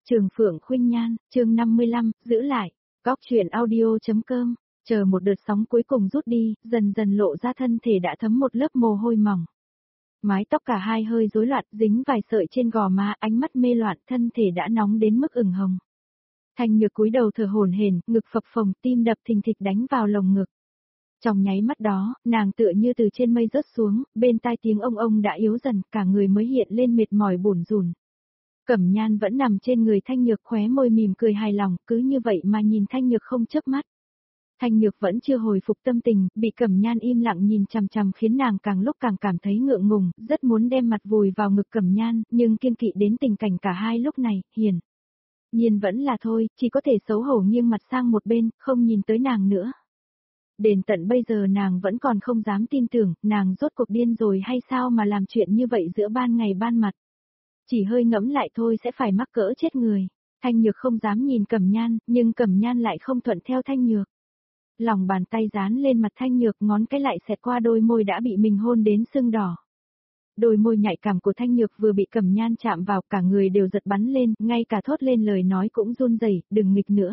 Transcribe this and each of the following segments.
Trường Phượng Khuynh Nhan, chương 55, giữ lại. Góc truyện audio.com, chờ một đợt sóng cuối cùng rút đi, dần dần lộ ra thân thể đã thấm một lớp mồ hôi mỏng. Mái tóc cả hai hơi rối loạn, dính vài sợi trên gò má, ánh mắt mê loạn, thân thể đã nóng đến mức ửng hồng. Thanh Nhược cúi đầu thở hổn hển, ngực phập phồng, tim đập thình thịch đánh vào lồng ngực. Trong nháy mắt đó, nàng tựa như từ trên mây rớt xuống, bên tai tiếng ông đã yếu dần, cả người mới hiện lên mệt mỏi bủn rủn. Cẩm Nhan vẫn nằm trên người Thanh Nhược, khóe môi mỉm cười hài lòng, cứ như vậy mà nhìn Thanh Nhược không chớp mắt. Thanh Nhược vẫn chưa hồi phục tâm tình, bị Cẩm Nhan im lặng nhìn chằm chằm khiến nàng càng lúc càng cảm thấy ngượng ngùng, rất muốn đem mặt vùi vào ngực Cẩm Nhan, nhưng kiêng kỵ đến tình cảnh cả hai lúc này, hiển nhiên vẫn là thôi, chỉ có thể xấu hổ nghiêng mặt sang một bên, không nhìn tới nàng nữa. Đến tận bây giờ nàng vẫn còn không dám tin tưởng, nàng rốt cuộc điên rồi hay sao mà làm chuyện như vậy giữa ban ngày ban mặt. Chỉ hơi ngẫm lại thôi sẽ phải mắc cỡ chết người. Thanh Nhược không dám nhìn Cẩm Nhan, nhưng Cẩm Nhan lại không thuận theo Thanh Nhược. Lòng bàn tay dán lên mặt Thanh Nhược, ngón cái lại xẹt qua đôi môi đã bị mình hôn đến sưng đỏ. Đôi môi nhạy cảm của Thanh Nhược vừa bị Cẩm Nhan chạm vào, cả người đều giật bắn lên, ngay cả thốt lên lời nói cũng run rẩy, đừng nghịch nữa.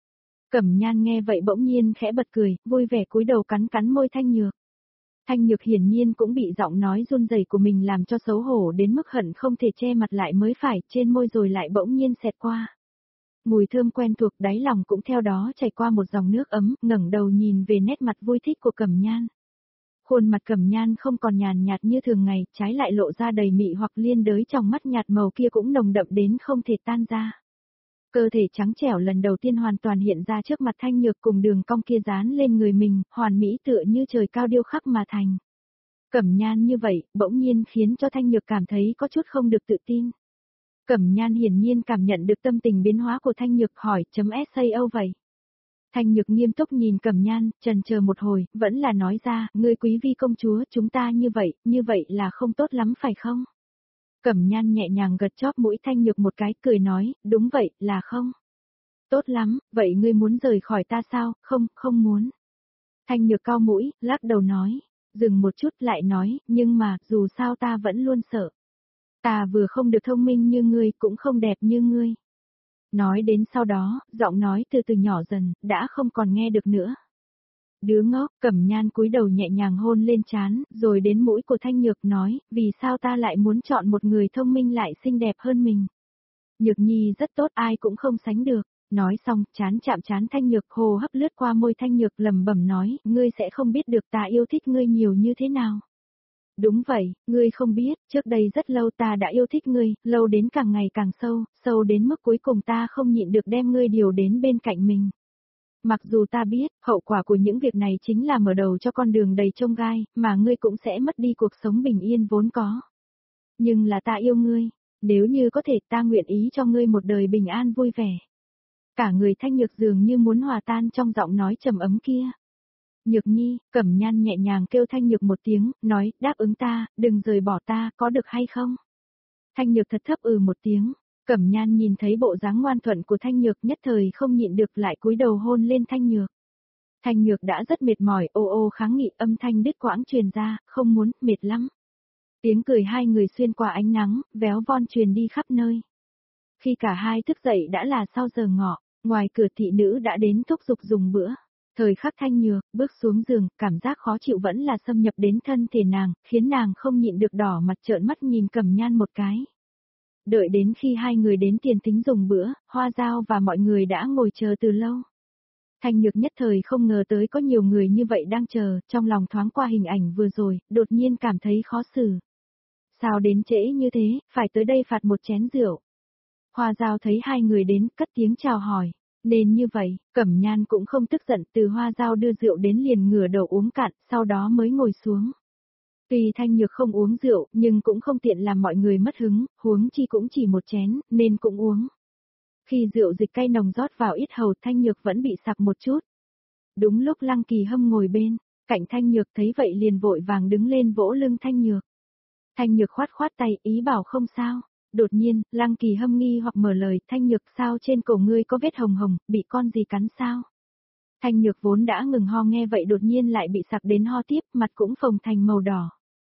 Cẩm Nhan nghe vậy bỗng nhiên khẽ bật cười, vui vẻ cúi đầu cắn cắn môi Thanh Nhược. Thanh Nhược hiển nhiên cũng bị giọng nói run rẩy của mình làm cho xấu hổ đến mức hận không thể che mặt lại mới phải, trên môi rồi lại bỗng nhiên xẹt qua. Mùi thơm quen thuộc, đáy lòng cũng theo đó chảy qua một dòng nước ấm, ngẩng đầu nhìn về nét mặt vui thích của Cẩm Nhan. Khuôn mặt Cẩm Nhan không còn nhàn nhạt như thường ngày, trái lại lộ ra đầy mị hoặc, liên đới trong mắt nhạt màu kia cũng nồng đậm đến không thể tan ra. Cơ thể trắng trẻo lần đầu tiên hoàn toàn hiện ra trước mặt Thanh Nhược, cùng đường cong kia dán lên người mình, hoàn mỹ tựa như trời cao điêu khắc mà thành. Cẩm Nhan như vậy, bỗng nhiên khiến cho Thanh Nhược cảm thấy có chút không được tự tin. Cẩm Nhan hiển nhiên cảm nhận được tâm tình biến hóa của Thanh Nhược, hỏi .sao vậy? Thanh Nhược nghiêm túc nhìn Cẩm Nhan, chần chờ một hồi, vẫn là nói ra, ngươi quý vi công chúa, chúng ta như vậy là không tốt lắm phải không? Cẩm Nhan nhẹ nhàng gật chóp mũi Thanh Nhược một cái, cười nói, đúng vậy, là không? Tốt lắm, vậy ngươi muốn rời khỏi ta sao? Không, không muốn. Thanh Nhược cau mũi, lắc đầu nói, dừng một chút lại nói, nhưng mà, dù sao ta vẫn luôn sợ. Ta vừa không được thông minh như ngươi, cũng không đẹp như ngươi. Nói đến sau đó, giọng nói từ từ nhỏ dần, đã không còn nghe được nữa. Đứa ngốc, Cẩm Nhan cúi đầu nhẹ nhàng hôn lên trán, rồi đến mũi của Thanh Nhược nói, vì sao ta lại muốn chọn một người thông minh lại xinh đẹp hơn mình. Nhược Nhi rất tốt, ai cũng không sánh được. Nói xong, chán chạm chán Thanh Nhược, hô hấp lướt qua môi Thanh Nhược, lẩm bẩm nói, ngươi sẽ không biết được ta yêu thích ngươi nhiều như thế nào. Đúng vậy, ngươi không biết, trước đây rất lâu ta đã yêu thích ngươi, lâu đến càng ngày càng sâu, sâu đến mức cuối cùng ta không nhịn được đem ngươi điều đến bên cạnh mình. Mặc dù ta biết, hậu quả của những việc này chính là mở đầu cho con đường đầy chông gai, mà ngươi cũng sẽ mất đi cuộc sống bình yên vốn có. Nhưng là ta yêu ngươi, nếu như có thể ta nguyện ý cho ngươi một đời bình an vui vẻ. Cả người Thanh Nhược dường như muốn hòa tan trong giọng nói trầm ấm kia. Nhược Nhi, Cẩm Nhan nhẹ nhàng kêu Thanh Nhược một tiếng, nói, đáp ứng ta, đừng rời bỏ ta, có được hay không? Thanh Nhược thật thấp một tiếng. Cẩm Nhan nhìn thấy bộ dáng ngoan thuận của Thanh Nhược, nhất thời không nhịn được lại cúi đầu hôn lên Thanh Nhược. Thanh Nhược đã rất mệt mỏi, ô kháng nghị, âm thanh đứt quãng truyền ra, không muốn, mệt lắm. Tiếng cười hai người xuyên qua ánh nắng, véo von truyền đi khắp nơi. Khi cả hai thức dậy đã là sau giờ ngọ, ngoài cửa thị nữ đã đến thúc giục dùng bữa. Thời khắc Thanh Nhược bước xuống giường, cảm giác khó chịu vẫn là xâm nhập đến thân thể nàng, khiến nàng không nhịn được đỏ mặt trợn mắt nhìn Cẩm Nhan một cái. Đợi đến khi hai người đến tiền thính dùng bữa, Hoa Dao và mọi người đã ngồi chờ từ lâu. Thanh Nhược nhất thời không ngờ tới có nhiều người như vậy đang chờ, trong lòng thoáng qua hình ảnh vừa rồi, đột nhiên cảm thấy khó xử. Sao đến trễ như thế, phải tới đây phạt một chén rượu. Hoa Dao thấy hai người đến, cất tiếng chào hỏi. Nên như vậy, Cẩm Nhan cũng không tức giận, từ Hoa Dao đưa rượu đến liền ngửa đầu uống cạn, sau đó mới ngồi xuống. Tuy Thanh Nhược không uống rượu, nhưng cũng không tiện làm mọi người mất hứng, huống chi cũng chỉ một chén, nên cũng uống. Khi rượu dịch cay nồng rót vào yết hầu, Thanh Nhược vẫn bị sặc một chút. Đúng lúc Lăng Kỳ Hâm ngồi bên cạnh Thanh Nhược thấy vậy liền vội vàng đứng lên vỗ lưng Thanh Nhược. Thanh Nhược khoát khoát tay, ý bảo không sao. Đột nhiên, Lăng Kỳ Hâm nghi hoặc mở lời, Thanh Nhược, sao trên cổ ngươi có vết hồng hồng, bị con gì cắn sao? Thanh Nhược vốn đã ngừng ho nghe vậy đột nhiên lại bị sặc đến ho tiếp, mặt cũng phồng thành màu đỏ.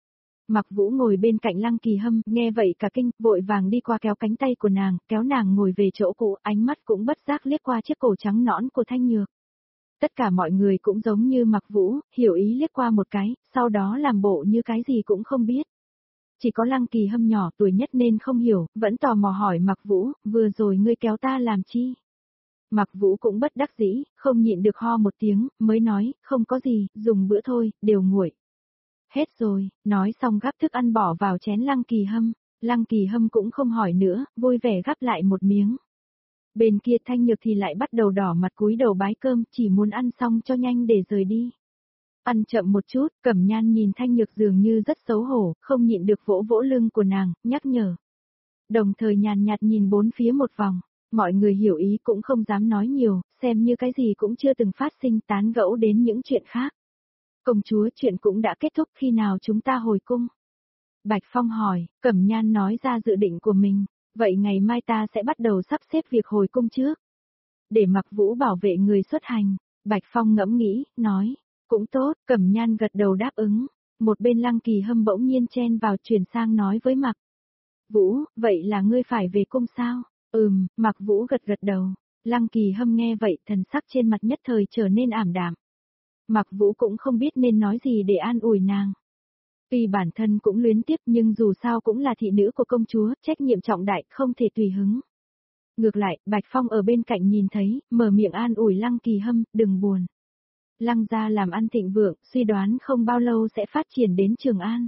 Mặc Vũ ngồi bên cạnh Lăng Kỳ Hâm, nghe vậy cả kinh, vội vàng đi qua kéo cánh tay của nàng, kéo nàng ngồi về chỗ cũ, ánh mắt cũng bất giác liếc qua chiếc cổ trắng nõn của Thanh Nhược. Tất cả mọi người cũng giống như Mặc Vũ, hiểu ý liếc qua một cái, sau đó làm bộ như cái gì cũng không biết. Chỉ có Lăng Kỳ Hâm nhỏ tuổi nhất nên không hiểu, vẫn tò mò hỏi Mặc Vũ, vừa rồi ngươi kéo ta làm chi? Mặc Vũ cũng bất đắc dĩ, không nhịn được ho một tiếng, mới nói, không có gì, dùng bữa thôi, đều nguội. Hết rồi, nói xong gắp thức ăn bỏ vào chén Lăng Kỳ Hâm. Lăng Kỳ Hâm cũng không hỏi nữa, vui vẻ gắp lại một miếng. Bên kia Thanh Nhược thì lại bắt đầu đỏ mặt cúi đầu bái cơm, chỉ muốn ăn xong cho nhanh để rời đi. Ăn chậm một chút, Cẩm Nhan nhìn Thanh Nhược dường như rất xấu hổ, không nhịn được vỗ vỗ lưng của nàng, nhắc nhở. Đồng thời nhàn nhạt nhìn bốn phía một vòng, mọi người hiểu ý cũng không dám nói nhiều, xem như cái gì cũng chưa từng phát sinh, tán gẫu đến những chuyện khác. Công chúa, chuyện cũng đã kết thúc, khi nào chúng ta hồi cung? Bạch Phong hỏi, Cẩm Nhan nói ra dự định của mình, vậy ngày mai ta sẽ bắt đầu sắp xếp việc hồi cung trước. Để Mặc Vũ bảo vệ người xuất hành, Bạch Phong ngẫm nghĩ, nói, cũng tốt, Cẩm Nhan gật đầu đáp ứng. Một bên Lăng Kỳ Hâm bỗng nhiên chen vào chuyển sang nói với Mặc Vũ, vậy là ngươi phải về cung sao? Mặc Vũ gật gật đầu. Lăng Kỳ Hâm nghe vậy, thần sắc trên mặt nhất thời trở nên ảm đạm. Mặc Vũ cũng không biết nên nói gì để an ủi nàng. Tuy bản thân cũng luyến tiếc nhưng dù sao cũng là thị nữ của công chúa, trách nhiệm trọng đại, không thể tùy hứng. Ngược lại, Bạch Phong ở bên cạnh nhìn thấy, mở miệng an ủi Lăng Kỳ Hâm, đừng buồn. Lăng gia làm ăn thịnh vượng, suy đoán không bao lâu sẽ phát triển đến Trường An.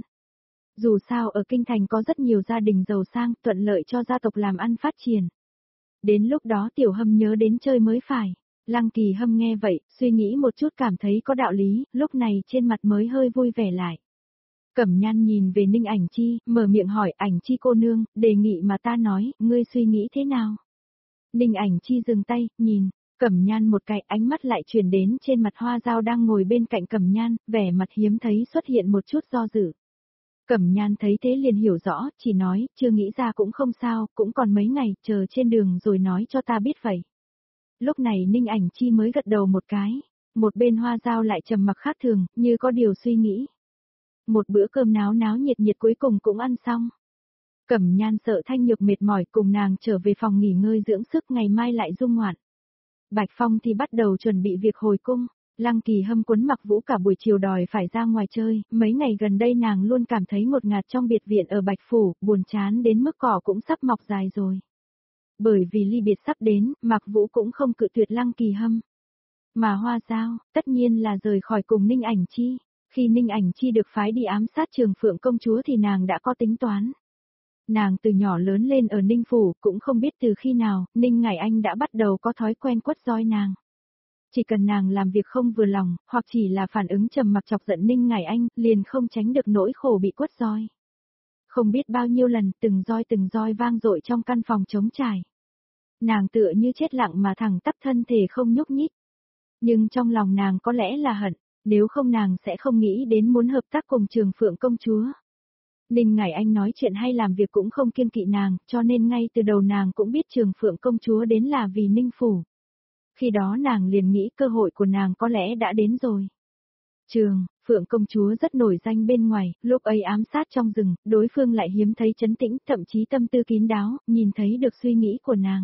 Dù sao ở Kinh Thành có rất nhiều gia đình giàu sang, thuận lợi cho gia tộc làm ăn phát triển. Đến lúc đó Tiểu Hâm nhớ đến chơi mới phải. Lăng Kỳ Hâm nghe vậy, suy nghĩ một chút cảm thấy có đạo lý, lúc này trên mặt mới hơi vui vẻ lại. Cẩm Nhan nhìn về Ninh Ảnh Chi, mở miệng hỏi Ảnh Chi cô nương, đề nghị mà ta nói, ngươi suy nghĩ thế nào? Ninh Ảnh Chi dừng tay, nhìn, Cẩm Nhan một cái, ánh mắt lại chuyển đến trên mặt Hoa Dao đang ngồi bên cạnh Cẩm Nhan, vẻ mặt hiếm thấy xuất hiện một chút do dự. Cẩm Nhan thấy thế liền hiểu rõ, chỉ nói, chưa nghĩ ra cũng không sao, cũng còn mấy ngày, chờ trên đường rồi nói cho ta biết vậy. Lúc này Ninh Ảnh Chi mới gật đầu một cái, một bên Hoa Dao lại trầm mặc khác thường, như có điều suy nghĩ. Một bữa cơm náo náo nhiệt nhiệt cuối cùng cũng ăn xong. Cẩm Nhan sợ Thanh Nhược mệt mỏi cùng nàng trở về phòng nghỉ ngơi dưỡng sức ngày mai lại dung ngoạn. Bạch Phong thì bắt đầu chuẩn bị việc hồi cung. Lăng Kỳ Hâm cuốn Mặc Vũ cả buổi chiều đòi phải ra ngoài chơi, mấy ngày gần đây nàng luôn cảm thấy ngột ngạt trong biệt viện ở Bạch Phủ, buồn chán đến mức cỏ cũng sắp mọc dài rồi. Bởi vì ly biệt sắp đến, Mặc Vũ cũng không cự tuyệt Lăng Kỳ Hâm. Mà Hoa Dao, tất nhiên là rời khỏi cùng Ninh Ảnh Chi. Khi Ninh Ảnh Chi được phái đi ám sát Trường Phượng công chúa thì nàng đã có tính toán. Nàng từ nhỏ lớn lên ở Ninh Phủ, cũng không biết từ khi nào, Ninh Ngải Anh đã bắt đầu có thói quen quất roi nàng. Chỉ cần nàng làm việc không vừa lòng, hoặc chỉ là phản ứng trầm mặc chọc giận Ninh Ngải Anh, liền không tránh được nỗi khổ bị quất roi. Không biết bao nhiêu lần, từng roi vang dội trong căn phòng trống trải. Nàng tựa như chết lặng mà thẳng tắp thân thể không nhúc nhích. Nhưng trong lòng nàng có lẽ là hận, nếu không nàng sẽ không nghĩ đến muốn hợp tác cùng Trường Phượng công chúa. Ninh Ngải Anh nói chuyện hay làm việc cũng không kiêng kỵ nàng, cho nên ngay từ đầu nàng cũng biết Trường Phượng công chúa đến là vì Ninh Phủ. Khi đó nàng liền nghĩ cơ hội của nàng có lẽ đã đến rồi. Trường Phượng công chúa rất nổi danh bên ngoài, lúc ấy ám sát trong rừng, đối phương lại hiếm thấy trấn tĩnh, thậm chí tâm tư kín đáo, nhìn thấy được suy nghĩ của nàng.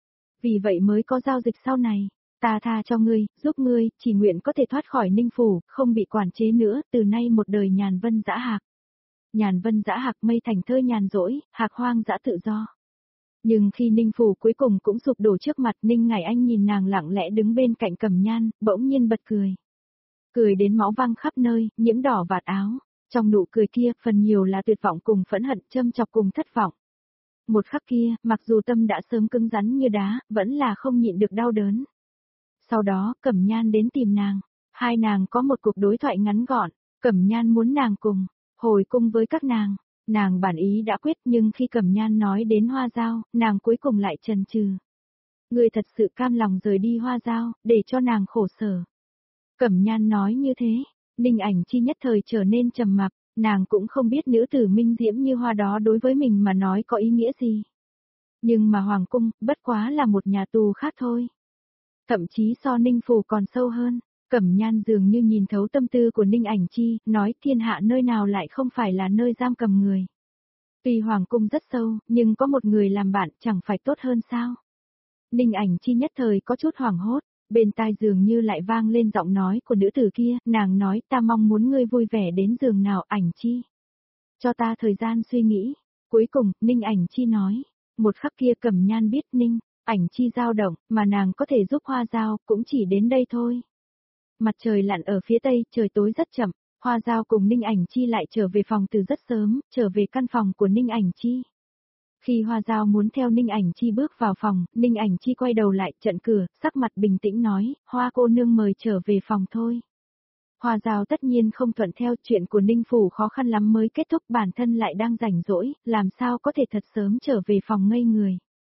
Vì vậy mới có giao dịch sau này, ta tha cho ngươi, giúp ngươi, chỉ nguyện có thể thoát khỏi Ninh Phủ, không bị quản chế nữa, từ nay một đời nhàn vân dã hạc. Nhàn vân dã hạc mây thành thơ nhàn rỗi, hạc hoang dã tự do. Nhưng khi Ninh Phủ cuối cùng cũng sụp đổ trước mặt, Ninh Ngải Anh nhìn nàng lặng lẽ đứng bên cạnh Cẩm Nhan, bỗng nhiên bật cười. Cười đến máu văng khắp nơi, nhiễm đỏ vạt áo. Trong nụ cười kia, phần nhiều là tuyệt vọng cùng phẫn hận, châm chọc cùng thất vọng. Một khắc kia, mặc dù tâm đã sớm cứng rắn như đá, vẫn là không nhịn được đau đớn. Sau đó, Cẩm Nhan đến tìm nàng. Hai nàng có một cuộc đối thoại ngắn gọn. Cẩm Nhan muốn nàng cùng hồi cung với các nàng. Nàng bản ý đã quyết nhưng khi Cẩm Nhan nói đến Hoa Dao, nàng cuối cùng lại chần chừ. Ngươi thật sự cam lòng rời đi Hoa Dao, để cho nàng khổ sở. Cẩm Nhan nói như thế, Ninh Ảnh Chi nhất thời trở nên trầm mặc, nàng cũng không biết nữ tử minh diễm như hoa đó đối với mình mà nói có ý nghĩa gì. Nhưng mà Hoàng Cung, bất quá là một nhà tù khác thôi. Thậm chí so Ninh Phủ còn sâu hơn, Cẩm Nhan dường như nhìn thấu tâm tư của Ninh Ảnh Chi, nói thiên hạ nơi nào lại không phải là nơi giam cầm người. Tuy hoàng cung rất sâu, nhưng có một người làm bạn chẳng phải tốt hơn sao? Ninh Ảnh Chi nhất thời có chút hoảng hốt, bên tai dường như lại vang lên giọng nói của nữ tử kia, nàng nói ta mong muốn ngươi vui vẻ đến giường nào Ảnh Chi. Cho ta thời gian suy nghĩ. Cuối cùng, Ninh Ảnh Chi nói, một khắc kia Cẩm Nhan biết Ninh Ảnh Chi dao động, mà nàng có thể giúp Hoa Dao, cũng chỉ đến đây thôi. Mặt trời lặn ở phía tây, trời tối rất chậm, Hoa Dao cùng Ninh Ảnh Chi lại trở về phòng từ rất sớm, trở về căn phòng của Ninh Ảnh Chi. Khi Hoa Dao muốn theo Ninh Ảnh Chi bước vào phòng, Ninh Ảnh Chi quay đầu lại chặn cửa, sắc mặt bình tĩnh nói, Hoa cô nương mời trở về phòng thôi. Hoa Dao tất nhiên không thuận theo, chuyện của Ninh Phủ khó khăn lắm mới kết thúc, bản thân lại đang rảnh rỗi, làm sao có thể thật sớm trở về phòng ngây người.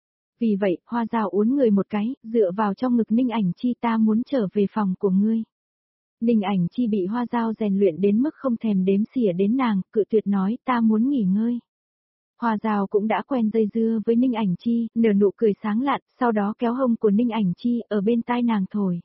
Vì vậy, Hoa Dao uốn người một cái, dựa vào trong ngực Ninh Ảnh Chi, ta muốn trở về phòng của ngươi. Ninh Ảnh Chi bị Hoa Dao rèn luyện đến mức không thèm đếm xỉa đến nàng, cự tuyệt nói ta muốn nghỉ ngơi. Hoa Dao cũng đã quen dây dưa với Ninh Ảnh Chi, nở nụ cười sáng lạn, sau đó kéo hông của Ninh Ảnh Chi ở bên tai nàng thổi.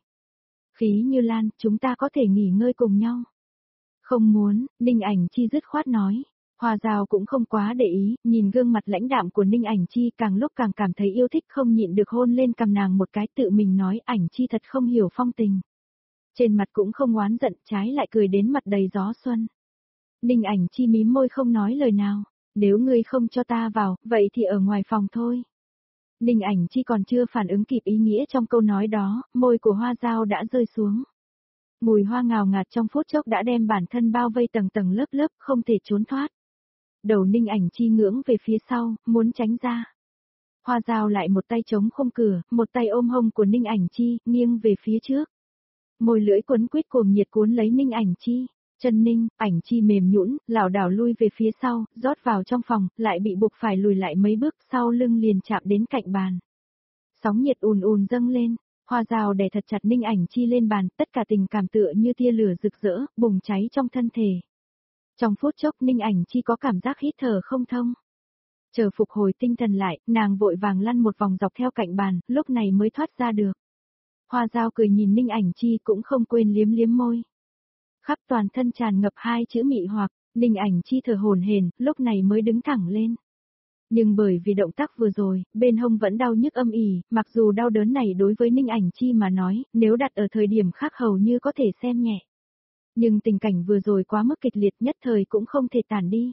Khí như lan, chúng ta có thể nghỉ ngơi cùng nhau. Không muốn, Ninh Ảnh Chi dứt khoát nói. Hoa Dao cũng không quá để ý, nhìn gương mặt lãnh đạm của Ninh Ảnh Chi càng lúc càng cảm thấy yêu thích, không nhịn được hôn lên cằm nàng một cái, tự mình nói Ảnh Chi thật không hiểu phong tình. Trên mặt cũng không oán giận, trái lại cười đến mặt đầy gió xuân. Ninh Ảnh Chi mím môi không nói lời nào, nếu ngươi không cho ta vào, vậy thì ở ngoài phòng thôi. Ninh Ảnh Chi còn chưa phản ứng kịp ý nghĩa trong câu nói đó, môi của Hoa Dao đã rơi xuống. Mùi hoa ngào ngạt trong phút chốc đã đem bản thân bao vây tầng tầng lớp lớp, không thể trốn thoát. Đầu Ninh Ảnh Chi ngưỡng về phía sau, muốn tránh ra. Hoa Dao lại một tay chống khung cửa, một tay ôm hông của Ninh Ảnh Chi, nghiêng về phía trước. Môi lưỡi quấn quýt cuồng nhiệt cuốn lấy Ninh Ảnh Chi. Chân Ninh Ảnh Chi mềm nhũn, lảo đảo lui về phía sau, rót vào trong phòng, lại bị buộc phải lùi lại mấy bước, sau lưng liền chạm đến cạnh bàn. Sóng nhiệt ùn ùn dâng lên, Hoa Dao đè thật chặt Ninh Ảnh Chi lên bàn, tất cả tình cảm tựa như tia lửa rực rỡ, bùng cháy trong thân thể. Trong phút chốc Ninh Ảnh Chi có cảm giác hít thở không thông. Chờ phục hồi tinh thần lại, nàng vội vàng lăn một vòng dọc theo cạnh bàn, lúc này mới thoát ra được. Hoa Dao cười nhìn Ninh Ảnh Chi cũng không quên liếm liếm môi. Khắp toàn thân tràn ngập hai chữ mị hoặc, Ninh Ảnh Chi thở hổn hển, lúc này mới đứng thẳng lên. Nhưng bởi vì động tác vừa rồi, bên hông vẫn đau nhức âm ỉ, mặc dù đau đớn này đối với Ninh Ảnh Chi mà nói, nếu đặt ở thời điểm khác hầu như có thể xem nhẹ. Nhưng tình cảnh vừa rồi quá mức kịch liệt, nhất thời cũng không thể tản đi.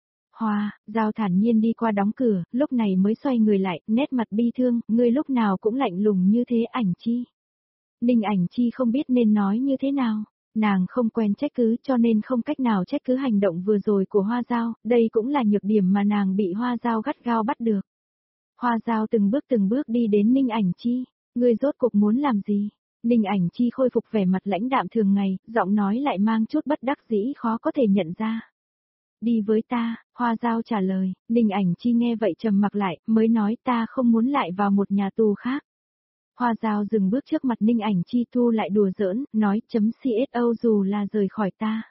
Hoa Dao thản nhiên đi qua đóng cửa, lúc này mới xoay người lại, nét mặt bi thương, ngươi lúc nào cũng lạnh lùng như thế Ảnh Chi. Ninh Ảnh Chi không biết nên nói như thế nào. Nàng không quen trách cứ cho nên không cách nào trách cứ hành động vừa rồi của Hoa Dao, đây cũng là nhược điểm mà nàng bị Hoa Dao gắt gao bắt được. Hoa Dao từng bước đi đến Ninh Ảnh Chi, ngươi rốt cuộc muốn làm gì? Ninh Ảnh Chi khôi phục vẻ mặt lãnh đạm thường ngày, giọng nói lại mang chút bất đắc dĩ khó có thể nhận ra. Đi với ta, Hoa Dao trả lời, Ninh Ảnh Chi nghe vậy trầm mặc lại, mới nói ta không muốn lại vào một nhà tù khác. Hoa Dao dừng bước trước mặt Ninh Ảnh Chi thu lại đùa giỡn, nói CSO dù là rời khỏi ta.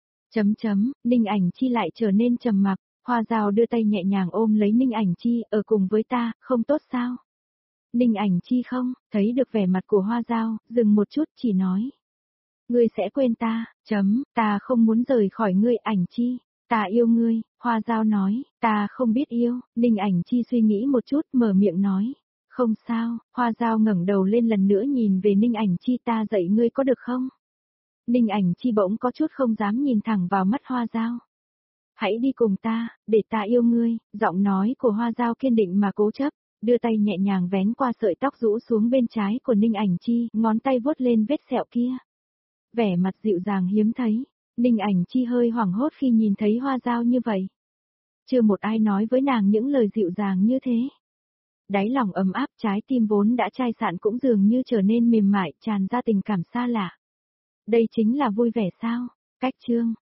Ninh Ảnh Chi lại trở nên trầm mặc, Hoa Dao đưa tay nhẹ nhàng ôm lấy Ninh Ảnh Chi, ở cùng với ta, không tốt sao? Ninh Ảnh Chi không, thấy được vẻ mặt của Hoa Dao, dừng một chút chỉ nói. Ngươi sẽ quên ta, ta không muốn rời khỏi ngươi Ảnh Chi, ta yêu ngươi, Hoa Dao nói, ta không biết yêu, Ninh Ảnh Chi suy nghĩ một chút mở miệng nói. Không sao, Hoa Dao ngẩng đầu lên lần nữa nhìn về Ninh Ảnh Chi, ta dạy ngươi có được không? Ninh Ảnh Chi bỗng có chút không dám nhìn thẳng vào mắt Hoa Dao. Hãy đi cùng ta, để ta yêu ngươi, giọng nói của Hoa Dao kiên định mà cố chấp, đưa tay nhẹ nhàng vén qua sợi tóc rũ xuống bên trái của Ninh Ảnh Chi, ngón tay vuốt lên vết sẹo kia. Vẻ mặt dịu dàng hiếm thấy, Ninh Ảnh Chi hơi hoảng hốt khi nhìn thấy Hoa Dao như vậy. Chưa một ai nói với nàng những lời dịu dàng như thế. Đáy lòng ấm áp, trái tim vốn đã chai sạn cũng dường như trở nên mềm mại, tràn ra tình cảm xa lạ. Đây chính là vui vẻ sao? Cách chương